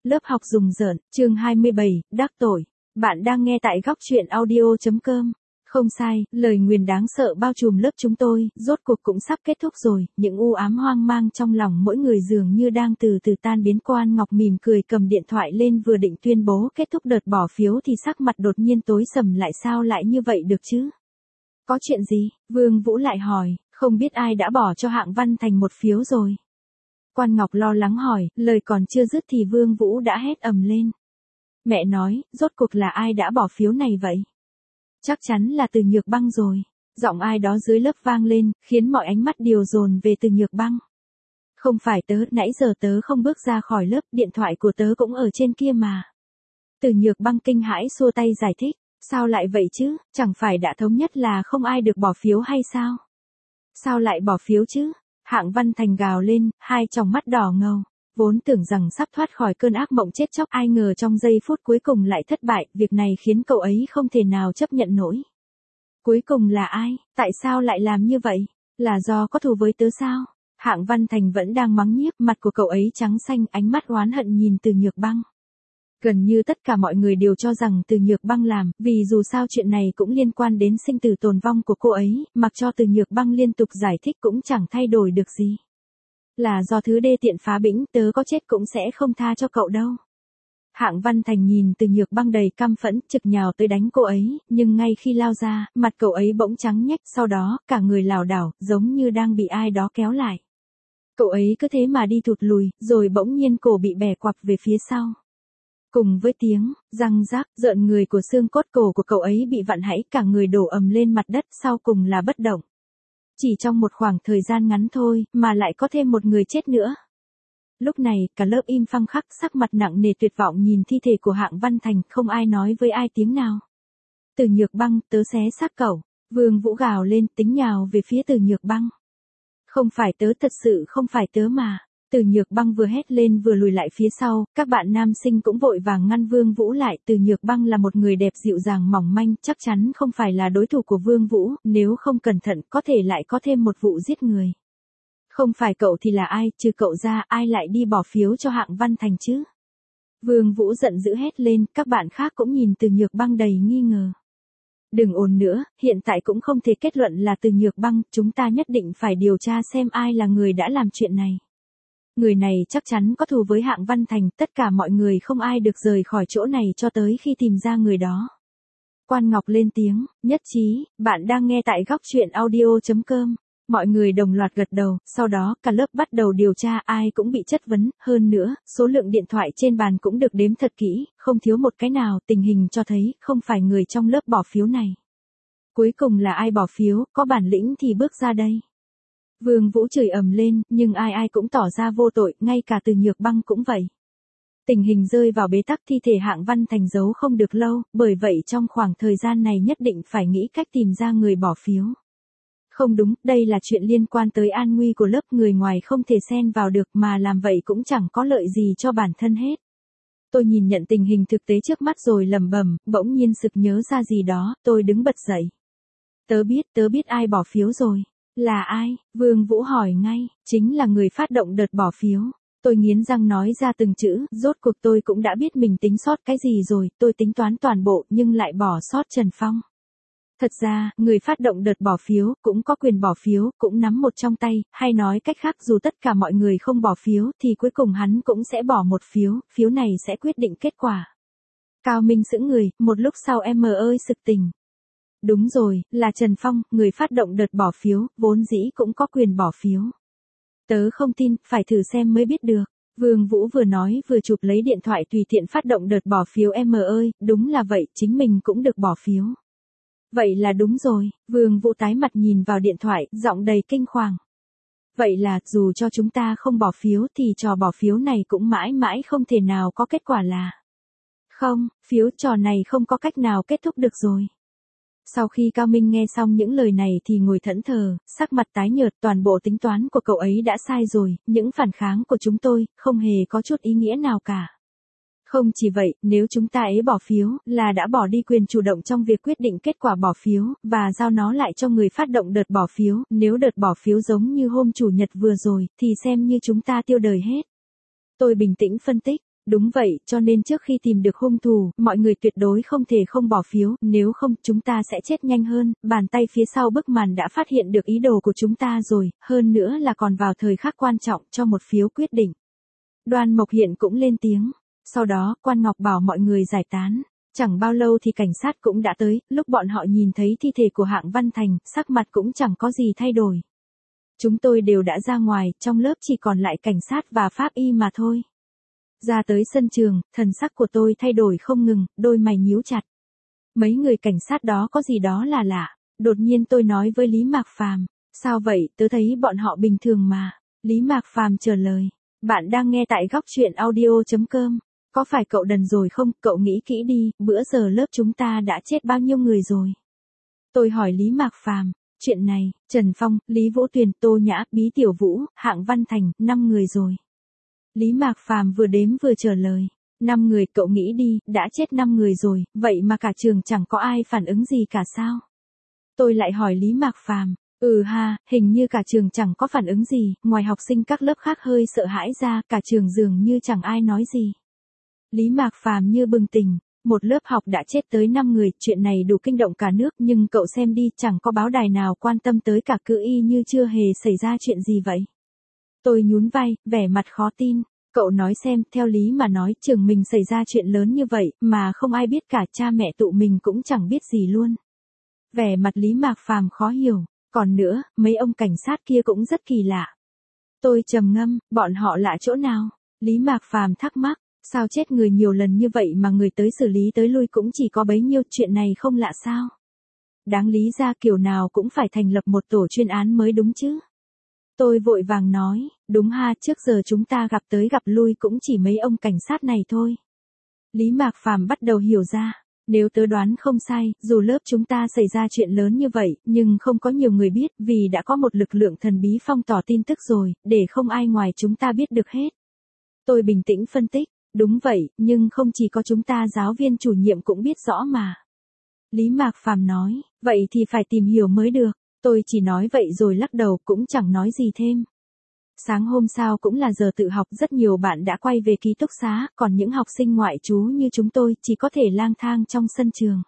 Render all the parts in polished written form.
Lớp học rùng rợn, chương 27, đắc tội. Bạn đang nghe tại góc truyện audio.com. Không sai, lời nguyền đáng sợ bao trùm lớp chúng tôi, rốt cuộc cũng sắp kết thúc rồi, những u ám hoang mang trong lòng mỗi người dường như đang từ từ tan biến. Quan Ngọc mỉm cười cầm điện thoại lên vừa định tuyên bố kết thúc đợt bỏ phiếu thì sắc mặt đột nhiên tối sầm lại. Sao lại như vậy được chứ? Có chuyện gì? Vương Vũ lại hỏi, không biết ai đã bỏ cho Hạng Văn Thành một phiếu rồi. Quan Ngọc lo lắng hỏi, lời còn chưa dứt thì Vương Vũ đã hét ầm lên. Mẹ nói, rốt cuộc là ai đã bỏ phiếu này vậy? Chắc chắn là Từ Nhược Băng rồi. Giọng ai đó dưới lớp vang lên, khiến mọi ánh mắt đều dồn về Từ Nhược Băng. Không phải tớ, nãy giờ tớ không bước ra khỏi lớp, điện thoại của tớ cũng ở trên kia mà. Từ Nhược Băng kinh hãi xua tay giải thích, sao lại vậy chứ, chẳng phải đã thống nhất là không ai được bỏ phiếu hay sao? Sao lại bỏ phiếu chứ? Hạng Văn Thành gào lên, hai tròng mắt đỏ ngầu. Vốn tưởng rằng sắp thoát khỏi cơn ác mộng chết chóc, ai ngờ trong giây phút cuối cùng lại thất bại, việc này khiến cậu ấy không thể nào chấp nhận nổi. Cuối cùng là ai? Tại sao lại làm như vậy? Là do có thù với tớ sao? Hạng Văn Thành vẫn đang mắng nhiếc, mặt của cậu ấy trắng xanh, ánh mắt oán hận nhìn Từ Nhược Băng. Gần như tất cả mọi người đều cho rằng Từ Nhược Băng làm, vì dù sao chuyện này cũng liên quan đến sinh tử tồn vong của cô ấy, mặc cho Từ Nhược Băng liên tục giải thích cũng chẳng thay đổi được gì. Là do thứ đê tiện phá bĩnh, tớ có chết cũng sẽ không tha cho cậu đâu. Hạng Văn Thành nhìn Từ Nhược Băng đầy căm phẫn, trực nhào tới đánh cô ấy, nhưng ngay khi lao ra, mặt cậu ấy bỗng trắng nhếch, sau đó, cả người lảo đảo, giống như đang bị ai đó kéo lại. Cậu ấy cứ thế mà đi thụt lùi, rồi bỗng nhiên cổ bị bẻ quặp về phía sau. Cùng với tiếng răng rác rợn người của xương cốt, cổ của cậu ấy bị vặn hãy, cả người đổ ầm lên mặt đất, sau cùng là bất động. Chỉ trong một khoảng thời gian ngắn thôi, mà lại có thêm một người chết nữa. Lúc này, cả lớp im phăng khắc, sắc mặt nặng nề tuyệt vọng nhìn thi thể của Hạng Văn Thành, không ai nói với ai tiếng nào. Từ Nhược Băng, tớ xé xác cậu. Vương Vũ gào lên, tính nhào về phía Từ Nhược Băng. Không phải tớ, thật sự không phải tớ mà. Từ Nhược Băng vừa hét lên vừa lùi lại phía sau, các bạn nam sinh cũng vội vàng ngăn Vương Vũ lại. Từ Nhược Băng là một người đẹp dịu dàng mỏng manh, chắc chắn không phải là đối thủ của Vương Vũ, nếu không cẩn thận có thể lại có thêm một vụ giết người. Không phải cậu thì là ai, trừ cậu ra ai lại đi bỏ phiếu cho Hạng Văn Thành chứ? Vương Vũ giận dữ hét lên, các bạn khác cũng nhìn Từ Nhược Băng đầy nghi ngờ. Đừng ồn nữa, hiện tại cũng không thể kết luận là Từ Nhược Băng, chúng ta nhất định phải điều tra xem ai là người đã làm chuyện này. Người này chắc chắn có thù với Hạng Văn Thành, tất cả mọi người không ai được rời khỏi chỗ này cho tới khi tìm ra người đó. Quan Ngọc lên tiếng, nhất trí, bạn đang nghe tại góc truyện audio.com. Mọi người đồng loạt gật đầu, sau đó cả lớp bắt đầu điều tra, ai cũng bị chất vấn, hơn nữa, số lượng điện thoại trên bàn cũng được đếm thật kỹ, không thiếu một cái nào, tình hình cho thấy, không phải người trong lớp bỏ phiếu này. Cuối cùng là ai bỏ phiếu, có bản lĩnh thì bước ra đây. Vương Vũ chửi ầm lên, nhưng ai cũng tỏ ra vô tội, ngay cả Từ Nhược Băng cũng vậy. Tình hình rơi vào bế tắc, thi thể Hạng Văn Thành giấu không được lâu, bởi vậy trong khoảng thời gian này nhất định phải nghĩ cách tìm ra người bỏ phiếu. Không đúng, đây là chuyện liên quan tới an nguy của lớp, người ngoài không thể xen vào được, mà làm vậy cũng chẳng có lợi gì cho bản thân hết. Tôi nhìn nhận tình hình thực tế trước mắt rồi lẩm bẩm, bỗng nhiên sực nhớ ra gì đó, tôi đứng bật dậy. Tớ biết ai bỏ phiếu rồi. Là ai? Vương Vũ hỏi ngay, chính là người phát động đợt bỏ phiếu. Tôi nghiến răng nói ra từng chữ, rốt cuộc tôi cũng đã biết mình tính sót cái gì rồi, tôi tính toán toàn bộ nhưng lại bỏ sót Trần Phong. Thật ra, người phát động đợt bỏ phiếu, cũng có quyền bỏ phiếu, cũng nắm một trong tay, hay nói cách khác dù tất cả mọi người không bỏ phiếu thì cuối cùng hắn cũng sẽ bỏ một phiếu, phiếu này sẽ quyết định kết quả. Cao Minh sững người, một lúc sau em ơi sực tỉnh. Đúng rồi, là Trần Phong, người phát động đợt bỏ phiếu, vốn dĩ cũng có quyền bỏ phiếu. Tớ không tin, phải thử xem mới biết được. Vương Vũ vừa nói vừa chụp lấy điện thoại tùy tiện phát động đợt bỏ phiếu. Em ơi, đúng là vậy, chính mình cũng được bỏ phiếu. Vậy là đúng rồi, Vương Vũ tái mặt nhìn vào điện thoại, giọng đầy kinh hoàng. Vậy là, dù cho chúng ta không bỏ phiếu thì trò bỏ phiếu này cũng mãi mãi không thể nào có kết quả là. Không, phiếu trò này không có cách nào kết thúc được rồi. Sau khi Cao Minh nghe xong những lời này thì ngồi thẫn thờ, sắc mặt tái nhợt, toàn bộ tính toán của cậu ấy đã sai rồi, những phản kháng của chúng tôi, không hề có chút ý nghĩa nào cả. Không chỉ vậy, nếu chúng ta ấy bỏ phiếu, là đã bỏ đi quyền chủ động trong việc quyết định kết quả bỏ phiếu, và giao nó lại cho người phát động đợt bỏ phiếu, nếu đợt bỏ phiếu giống như hôm Chủ nhật vừa rồi, thì xem như chúng ta tiêu đời hết. Tôi bình tĩnh phân tích, Đúng vậy, cho nên trước khi tìm được hung thủ, mọi người tuyệt đối không thể không bỏ phiếu, nếu không chúng ta sẽ chết nhanh hơn, bàn tay phía sau bức màn đã phát hiện được ý đồ của chúng ta rồi, hơn nữa là còn vào thời khắc quan trọng cho một phiếu quyết định. Đoan Mộc Hiện cũng lên tiếng, sau đó Quan Ngọc bảo mọi người giải tán. Chẳng bao lâu thì cảnh sát cũng đã tới, lúc bọn họ nhìn thấy thi thể của Hạng Văn Thành, sắc mặt cũng chẳng có gì thay đổi. Chúng tôi đều đã ra ngoài, trong lớp chỉ còn lại cảnh sát và pháp y mà thôi. Ra tới sân trường, thần sắc của tôi thay đổi không ngừng, đôi mày nhíu chặt. Mấy người cảnh sát đó có gì đó là lạ. Đột nhiên tôi nói với Lý Mạc Phàm, sao vậy, tớ thấy bọn họ bình thường mà. Lý Mạc Phàm trả lời, bạn đang nghe tại góc truyện audio.com. Có phải cậu đần rồi không, cậu nghĩ kỹ đi, bữa giờ lớp chúng ta đã chết bao nhiêu người rồi. Tôi hỏi Lý Mạc Phàm, chuyện này, Trần Phong, Lý Vũ Tuyền, Tô Nhã, Bí Tiểu Vũ, Hạng Văn Thành, 5 người rồi. Lý Mạc Phàm vừa đếm vừa trả lời, 5 người, cậu nghĩ đi, đã chết 5 người rồi, vậy mà cả trường chẳng có ai phản ứng gì cả sao? Tôi lại hỏi Lý Mạc Phàm, hình như cả trường chẳng có phản ứng gì, ngoài học sinh các lớp khác hơi sợ hãi ra, cả trường dường như chẳng ai nói gì. Lý Mạc Phàm như bừng tỉnh, một lớp học đã chết tới 5 người, chuyện này đủ kinh động cả nước, nhưng cậu xem đi, chẳng có báo đài nào quan tâm tới cả, cứ y như chưa hề xảy ra chuyện gì vậy. Tôi nhún vai, vẻ mặt khó tin, cậu nói xem, theo lý mà nói, trường mình xảy ra chuyện lớn như vậy, mà không ai biết cả, cha mẹ tụi mình cũng chẳng biết gì luôn. Vẻ mặt Lý Mạc Phàm khó hiểu, còn nữa, mấy ông cảnh sát kia cũng rất kỳ lạ. Tôi trầm ngâm, bọn họ lạ chỗ nào? Lý Mạc Phàm thắc mắc. Sao chết người nhiều lần như vậy mà người tới xử lý tới lui cũng chỉ có bấy nhiêu, chuyện này không lạ sao? Đáng lý ra kiểu nào cũng phải thành lập một tổ chuyên án mới đúng chứ. Tôi vội vàng nói, đúng ha, trước giờ chúng ta gặp tới gặp lui cũng chỉ mấy ông cảnh sát này thôi. Lý Mạc Phàm bắt đầu hiểu ra, nếu tớ đoán không sai, dù lớp chúng ta xảy ra chuyện lớn như vậy, nhưng không có nhiều người biết vì đã có một lực lượng thần bí phong tỏa tin tức rồi, để không ai ngoài chúng ta biết được hết. Tôi bình tĩnh phân tích. Đúng vậy, nhưng không chỉ có chúng ta, giáo viên chủ nhiệm cũng biết rõ mà. Lý Mạc Phàm nói, vậy thì phải tìm hiểu mới được. Tôi chỉ nói vậy rồi lắc đầu, cũng chẳng nói gì thêm. Sáng hôm sau cũng là giờ tự học, rất nhiều bạn đã quay về ký túc xá, còn những học sinh ngoại trú như chúng tôi chỉ có thể lang thang trong sân trường.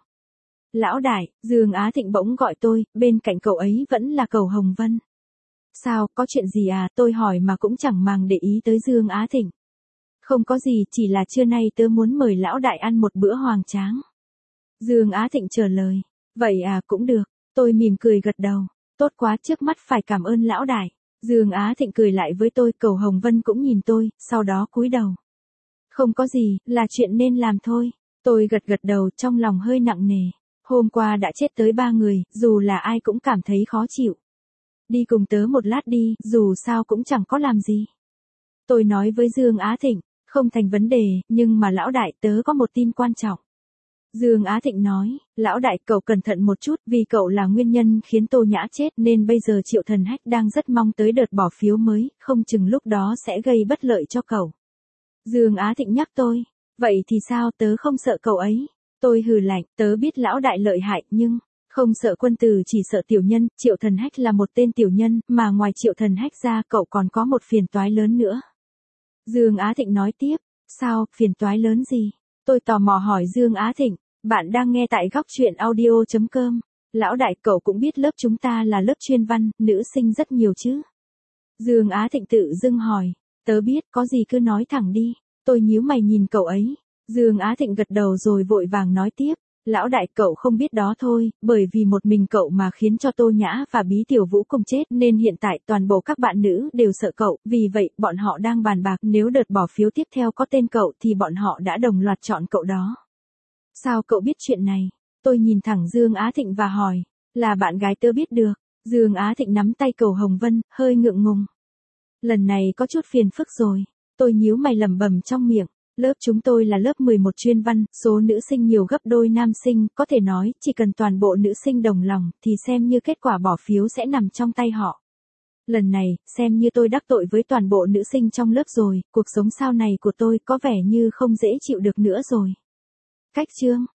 Lão đại, Dương Á Thịnh bỗng gọi tôi, bên cạnh cậu ấy vẫn là Cầu Hồng Vân. Sao, có chuyện gì à, tôi hỏi mà cũng chẳng màng để ý tới Dương Á Thịnh. Không có gì, chỉ là trưa nay tớ muốn mời lão đại ăn một bữa hoành tráng. Dương Á Thịnh trả lời, vậy à, cũng được. Tôi mỉm cười gật đầu, tốt quá, trước mắt phải cảm ơn lão đại. Dương Á Thịnh cười lại với tôi, Cầu Hồng Vân cũng nhìn tôi, sau đó cúi đầu. Không có gì, là chuyện nên làm thôi. Tôi gật gật đầu, trong lòng hơi nặng nề. Hôm qua đã chết tới 3 người, dù là ai cũng cảm thấy khó chịu. Đi cùng tớ một lát đi, dù sao cũng chẳng có làm gì. Tôi nói với Dương Á Thịnh, không thành vấn đề, nhưng mà lão đại, tớ có một tin quan trọng. Dương Á Thịnh nói, lão đại, cậu cẩn thận một chút, vì cậu là nguyên nhân khiến Tô Nhã chết, nên bây giờ Triệu Thần Hách đang rất mong tới đợt bỏ phiếu mới, không chừng lúc đó sẽ gây bất lợi cho cậu. Dương Á Thịnh nhắc tôi, vậy thì sao, tớ không sợ cậu ấy. Tôi hừ lạnh, tớ biết lão đại lợi hại, nhưng không sợ quân tử, chỉ sợ tiểu nhân. Triệu Thần Hách là một tên tiểu nhân, mà ngoài Triệu Thần Hách ra cậu còn có một phiền toái lớn nữa. Dương Á Thịnh nói tiếp, sao, phiền toái lớn gì? Tôi tò mò hỏi Dương Á Thịnh, bạn đang nghe tại góc truyện audio.com. Lão đại, cậu cũng biết lớp chúng ta là lớp chuyên văn, nữ sinh rất nhiều chứ? Dương Á Thịnh tự dưng hỏi, tớ biết, có gì cứ nói thẳng đi. Tôi nhíu mày nhìn cậu ấy. Dương Á Thịnh gật đầu rồi vội vàng nói tiếp, lão đại, cậu không biết đó thôi, bởi vì một mình cậu mà khiến cho Tô Nhã và Bí Tiểu Vũ cùng chết, nên hiện tại toàn bộ các bạn nữ đều sợ cậu, vì vậy bọn họ đang bàn bạc, nếu đợt bỏ phiếu tiếp theo có tên cậu thì bọn họ đã đồng loạt chọn cậu đó. Sao cậu biết chuyện này? Tôi nhìn thẳng Dương Á Thịnh và hỏi, là bạn gái tớ biết được. Dương Á Thịnh nắm tay Cầu Hồng Vân, hơi ngượng ngùng. Lần này có chút phiền phức rồi. Tôi nhíu mày lẩm bẩm trong miệng. Lớp chúng tôi là lớp 11 chuyên văn, số nữ sinh nhiều gấp đôi nam sinh, có thể nói, chỉ cần toàn bộ nữ sinh đồng lòng, thì xem như kết quả bỏ phiếu sẽ nằm trong tay họ. Lần này, xem như tôi đắc tội với toàn bộ nữ sinh trong lớp rồi, cuộc sống sau này của tôi có vẻ như không dễ chịu được nữa rồi. Cách chương